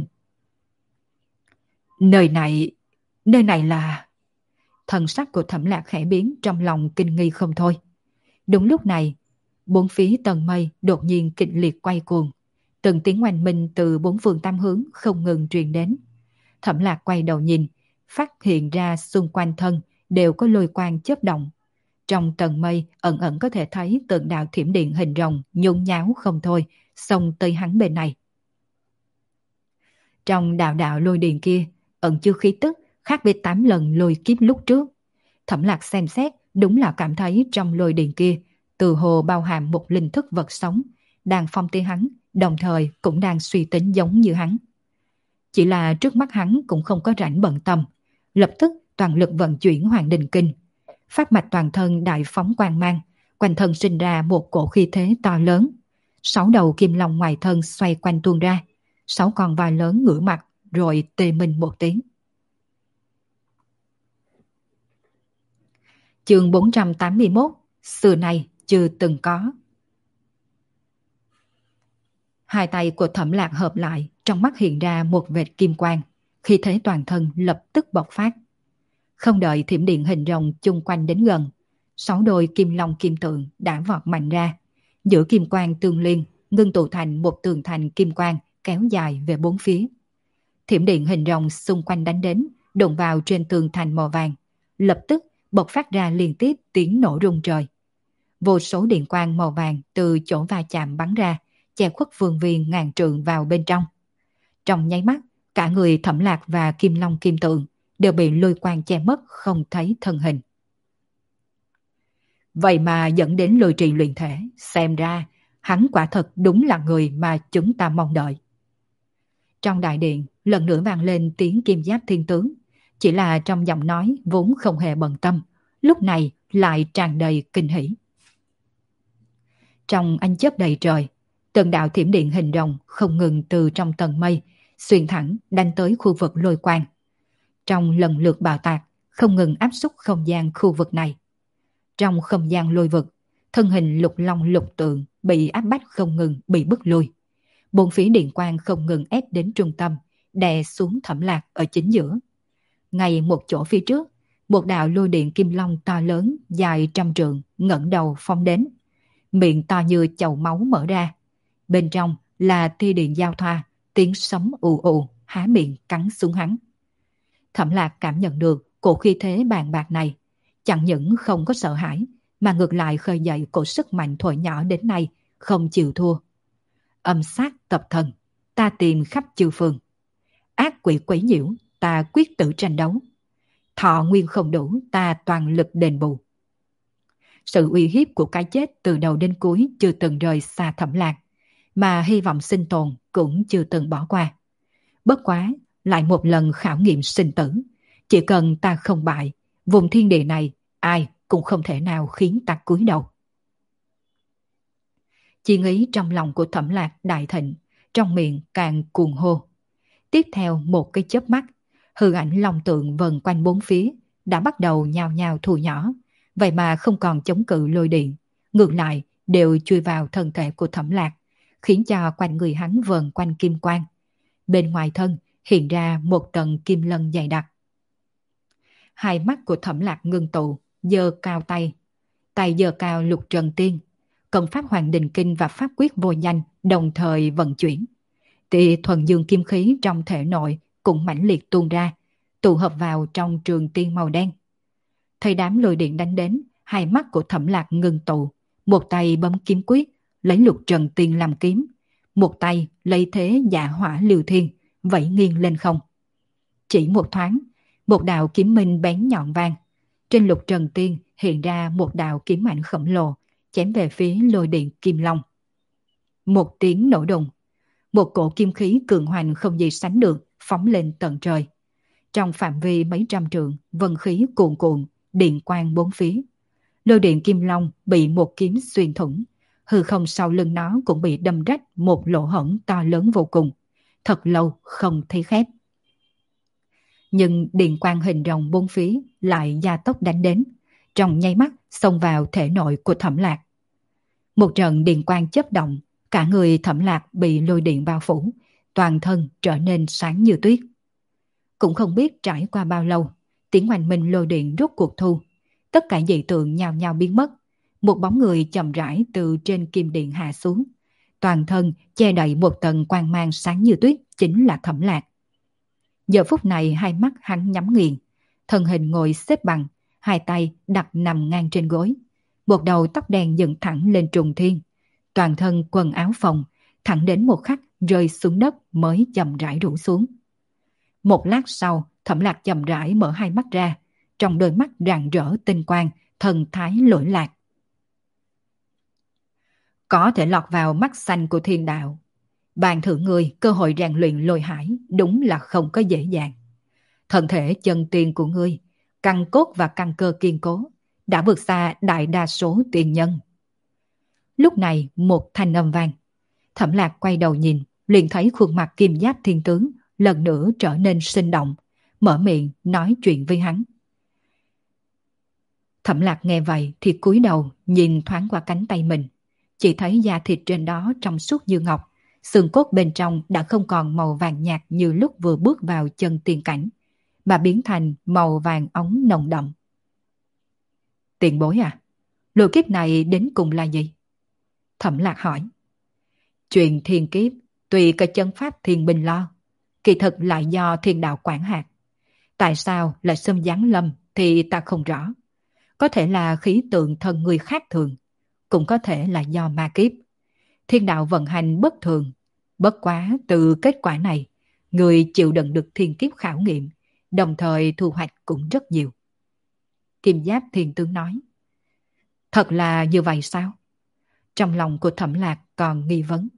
Nơi này là... Thần sắc của Thẩm Lạc khẽ biến, trong lòng kinh nghi không thôi. Đúng lúc này, bốn phía tầng mây đột nhiên kịch liệt quay cuồng. Từng tiếng oanh minh từ bốn phương tám hướng không ngừng truyền đến. Thẩm Lạc quay đầu nhìn, phát hiện ra xung quanh thân đều có lôi quang chớp động. Trong tầng mây ẩn ẩn có thể thấy từng đạo thiểm điện hình rồng nhốn nháo không thôi, xông tới hắn bên này. Trong đạo đạo lôi điện kia ẩn chứa khí tức khác với 8 lần lôi kiếp lúc trước. Thẩm Lạc xem xét đúng là cảm thấy trong lôi điện kia từ hồ bao hàm một linh thức vật sống, đang phong tới hắn, đồng thời cũng đang suy tính giống như hắn. Chỉ là trước mắt hắn cũng không có rảnh bận tâm, lập tức toàn lực vận chuyển Hoàng Đình Kinh, phát mạch toàn thân đại phóng quang mang, quanh thân sinh ra một cổ khí thế to lớn. 6 đầu kim long ngoài thân xoay quanh tuôn ra, 6 con voi lớn ngửa mặt rồi tê mình một tiếng. Chương 481, xưa nay chưa từng có. Hai tay của Thẩm Lạc hợp lại, trong mắt hiện ra một vệt kim quang, khí thế toàn thân lập tức bộc phát. Không đợi thiểm điện hình rồng chung quanh đến gần, 6 đôi kim long kim tượng đã vọt mạnh ra, giữa kim quang tương liên ngưng tụ thành một tường thành kim quang kéo dài về bốn phía. Thiểm điện hình rồng xung quanh đánh đến, đụng vào trên tường thành màu vàng, lập tức bộc phát ra liên tiếp tiếng nổ rung trời. Vô số điện quang màu vàng từ chỗ va chạm bắn ra, che khuất phương viên ngàn trượng vào bên trong. Trong nháy mắt, cả người Thẩm Lạc và kim long kim tượng đều bị lôi quang che mất không thấy thân hình. Vậy mà dẫn đến lôi trì luyện thể, xem ra hắn quả thật đúng là người mà chúng ta mong đợi. Trong đại điện lần nữa vang lên tiếng kim giáp thiên tướng, chỉ là trong giọng nói vốn không hề bận tâm, lúc này lại tràn đầy kinh hỉ. Trong ánh chớp đầy trời, từng đạo thiểm điện hình rồng không ngừng từ trong tầng mây xuyên thẳng đánh tới khu vực lôi quang. Trong lần lượt bạo tạc, không ngừng áp xúc không gian khu vực này. Trong không gian lôi vực, thân hình lục long lục tượng bị áp bách không ngừng bị bức lui. Bốn phía điện quang không ngừng ép đến trung tâm, đè xuống Thẩm Lạc ở chính giữa. Ngay một chỗ phía trước, một đạo lôi điện kim long to lớn dài trăm trượng ngẩng đầu phóng đến. Miệng to như chậu máu mở ra. Bên trong là tia điện giao thoa, tiếng sấm ù ù, há miệng cắn xuống hắn. Thẩm Lạc cảm nhận được cổ khí thế bàn bạc này, chẳng những không có sợ hãi, mà ngược lại khơi dậy cổ sức mạnh thổi nhỏ đến nay, không chịu thua. Âm sát tập thần, ta tìm khắp chư phương. Ác quỷ quấy nhiễu, ta quyết tử tranh đấu. Thọ nguyên không đủ, ta toàn lực đền bù. Sự uy hiếp của cái chết từ đầu đến cuối chưa từng rời xa Thẩm Lạc, mà hy vọng sinh tồn cũng chưa từng bỏ qua. Bất quá, lại một lần khảo nghiệm sinh tử. Chỉ cần ta không bại, vùng thiên địa này ai cũng không thể nào khiến ta cúi đầu. Chi nghĩ trong lòng của Thẩm Lạc đại thịnh, trong miệng càng cuồng hô. Tiếp theo một cái chớp mắt, hư ảnh long tượng vần quanh bốn phía đã bắt đầu nhào nhào thu nhỏ, vậy mà không còn chống cự lôi điện, ngược lại đều chui vào thân thể của Thẩm Lạc, khiến cho quanh người hắn vần quanh kim quang. Bên ngoài thân hiện ra một tầng kim lân dày đặc. Hai mắt của Thẩm Lạc ngưng tụ, giơ cao tay. Tay giơ cao lục trần tiên, công pháp Hoàng Đình Kinh và pháp quyết vô danh đồng thời vận chuyển. Thì thuần dương kim khí trong thể nội cũng mãnh liệt tuôn ra, tụ hợp vào trong trường tiên màu đen. Thấy đám lôi điện đánh đến, hai mắt của Thẩm Lạc ngưng tụ, một tay bấm kiếm quyết, lấy lục trần tiên làm kiếm, một tay lấy thế dạ hỏa liều thiên, vẫy nghiêng lên không. Chỉ một thoáng, một đạo kiếm minh bén nhọn vang. Trên lục trần tiên hiện ra một đạo kiếm ảnh khổng lồ, chém về phía lôi điện kim long. Một tiếng nổ đùng, một cổ kim khí cường hoành không gì sánh được phóng lên tận trời. Trong phạm vi mấy trăm trượng, vân khí cuồn cuộn, điện quang bốn phía. Lôi điện kim long bị một kiếm xuyên thủng, hư không sau lưng nó cũng bị đâm rách một lỗ hổng to lớn vô cùng, thật lâu không thấy khép. Nhưng điện quang hình rồng bốn phía lại gia tốc đánh đến, trong nháy mắt xông vào thể nội của Thẩm Lạc. Một trận điện quang chớp động, cả người Thẩm Lạc bị lôi điện bao phủ, toàn thân trở nên sáng như tuyết. Cũng không biết trải qua bao lâu, tiếng oanh minh lôi điện rút cuộc thu, tất cả dị tượng nhào nhào biến mất, một bóng người chậm rãi từ trên kim điện hạ xuống, toàn thân che đậy một tầng quang mang sáng như tuyết, chính là Thẩm Lạc. Giờ phút này hai mắt hắn nhắm nghiền, thân hình ngồi xếp bằng, hai tay đặt nằm ngang trên gối. Một đầu tóc đen dựng thẳng lên trùng thiên, toàn thân quần áo phồng, thẳng đến một khắc rơi xuống đất mới chậm rãi rủ xuống. Một lát sau, Thẩm Lạc chậm rãi mở hai mắt ra, trong đôi mắt rạng rỡ tinh quang, thần thái lỗi lạc. Có thể lọt vào mắt xanh của thiên đạo, bàn thử người cơ hội rèn luyện lôi hải đúng là không có dễ dàng. Thân thể chân tiên của ngươi, căn cốt và căn cơ kiên cố, đã vượt xa đại đa số tiên nhân. Lúc này một thanh âm vang. Thẩm Lạc quay đầu nhìn, liền thấy khuôn mặt kim giáp thiên tướng lần nữa trở nên sinh động, mở miệng nói chuyện với hắn. Thẩm Lạc nghe vậy thì cúi đầu nhìn thoáng qua cánh tay mình, chỉ thấy da thịt trên đó trong suốt như ngọc, xương cốt bên trong đã không còn màu vàng nhạt như lúc vừa bước vào chân tiên cảnh, mà biến thành màu vàng óng nồng đậm. Tiền bối à, lôi kiếp này đến cùng là gì? Thẩm Lạc hỏi. Chuyện thiên kiếp tùy cái chân pháp thiên binh lo, kỳ thực lại do thiên đạo quản hạt. Tại sao lại xâm giáng lâm thì ta không rõ. Có thể là khí tượng thân người khác thường, cũng có thể là do ma kiếp. Thiên đạo vận hành bất thường, bất quá từ kết quả này, người chịu đựng được thiên kiếp khảo nghiệm, đồng thời thu hoạch cũng rất nhiều. Kim Giáp Thiên Tướng nói. Thật là như vậy sao? Trong lòng của Thẩm Lạc còn nghi vấn.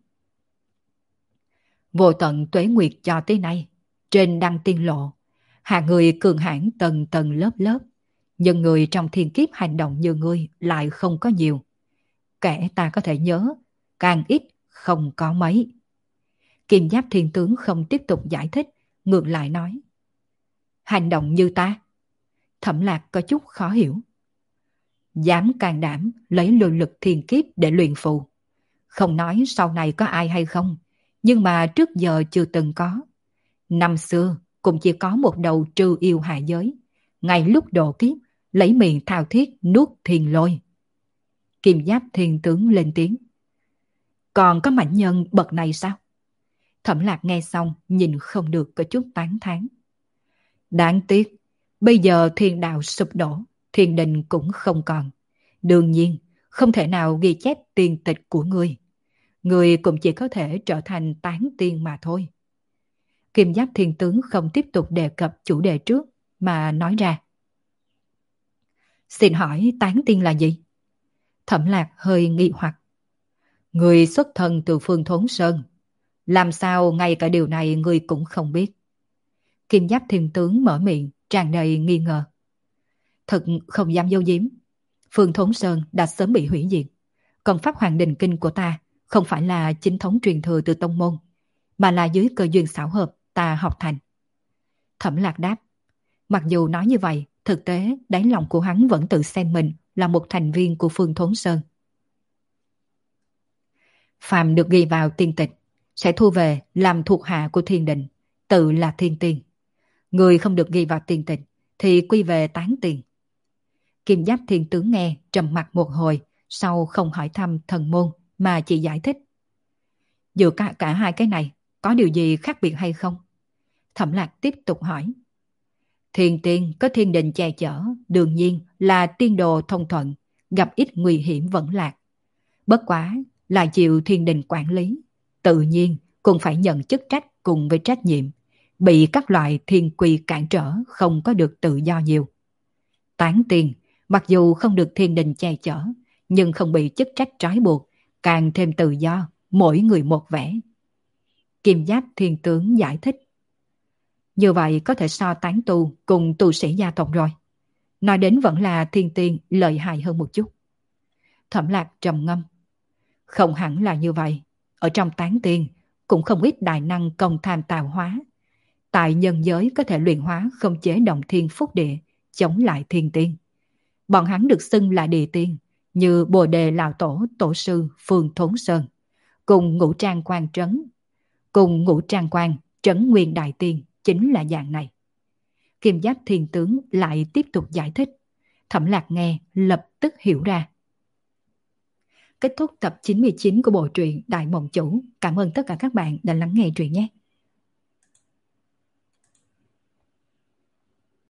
Vô tận tuế nguyệt cho tới nay, trên đăng tiên lộ, hạ người cường hãn tầng tầng lớp lớp, nhưng người trong thiên kiếp hành động như ngươi lại không có nhiều. Kẻ ta có thể nhớ, càng ít không có mấy. Kim Giáp Thiên Tướng không tiếp tục giải thích, ngược lại nói. Hành động như ta? Thẩm Lạc có chút khó hiểu. Dám can đảm lấy lôi lực thiên kiếp để luyện phù. Không nói sau này có ai hay không, nhưng mà trước giờ chưa từng có. Năm xưa cũng chỉ có một đầu trừ yêu hạ giới, ngay lúc độ kiếp lấy miệng thao thiết nuốt thiên lôi. Kim Giáp Thiên Tướng lên tiếng. Còn có mãnh nhân bậc này sao? Thẩm Lạc nghe xong nhìn không được có chút tán thán. Đáng tiếc, bây giờ thiên đạo sụp đổ, thiên đình cũng không còn. Đương nhiên, không thể nào ghi chép tiền tịch của ngươi. Ngươi cũng chỉ có thể trở thành tán tiên mà thôi. Kim Giáp Thiên Tướng không tiếp tục đề cập chủ đề trước, mà nói ra. Xin hỏi tán tiên là gì? Thẩm Lạc hơi nghi hoặc. Người xuất thân từ phương Thốn Sơn. Làm sao ngay cả điều này người cũng không biết? Kim Giáp Thiên Tướng mở miệng, tràn đầy nghi ngờ. Thật không dám giấu giếm. Phương Thốn Sơn đã sớm bị hủy diệt. Còn Pháp Hoàng Đình Kinh của ta không phải là chính thống truyền thừa từ tông môn, mà là dưới cơ duyên xảo hợp ta học thành. Thẩm Lạc đáp. Mặc dù nói như vậy, thực tế đáy lòng của hắn vẫn tự xem mình là một thành viên của Phương Thốn Sơn. Phàm được ghi vào tiên tịch sẽ thu về làm thuộc hạ của thiên đình, tự là thiên tiên. Người không được ghi vào tiên tịch thì quy về tán tiên. Kim Giáp Thiên Tướng nghe trầm mặc một hồi, sau không hỏi thăm thần môn mà chỉ giải thích. Giữa cả hai cái này có điều gì khác biệt hay không? Thẩm Lạc tiếp tục hỏi. Thiên tiên có thiên đình che chở, đương nhiên là tiên đồ thông thuận, gặp ít nguy hiểm vẫn lạc. Bất quá là chịu thiên đình quản lý, tự nhiên cũng phải nhận chức trách cùng với trách nhiệm, bị các loại thiên quy cản trở, không có được tự do nhiều. Tán tiên mặc dù không được thiên đình che chở, nhưng không bị chức trách trói buộc, càng thêm tự do, mỗi người một vẻ. Kim Giáp Thiên Tướng giải thích. Như vậy có thể so tán tu cùng tu sĩ gia tộc rồi. Nói đến vẫn là thiên tiên lợi hại hơn một chút. Thẩm Lạc trầm ngâm. Không hẳn là như vậy. Ở trong tán tiên cũng không ít đại năng công tham tạo hóa. Tại nhân giới có thể luyện hóa không chế động thiên phúc địa, chống lại thiên tiên. Bọn hắn được xưng là địa tiên, như Bồ Đề Lão Tổ, Tổ sư Phương Thốn Sơn, cùng Ngũ Trang Quan Trấn Nguyên Đại Tiên chính là dạng này. Kim Giáp Thiên Tướng lại tiếp tục giải thích. Thẩm Lạc nghe lập tức hiểu ra. Kết thúc tập 99 của bộ truyện Đại Mộng Chủ. Cảm ơn tất cả các bạn đã lắng nghe truyện nhé.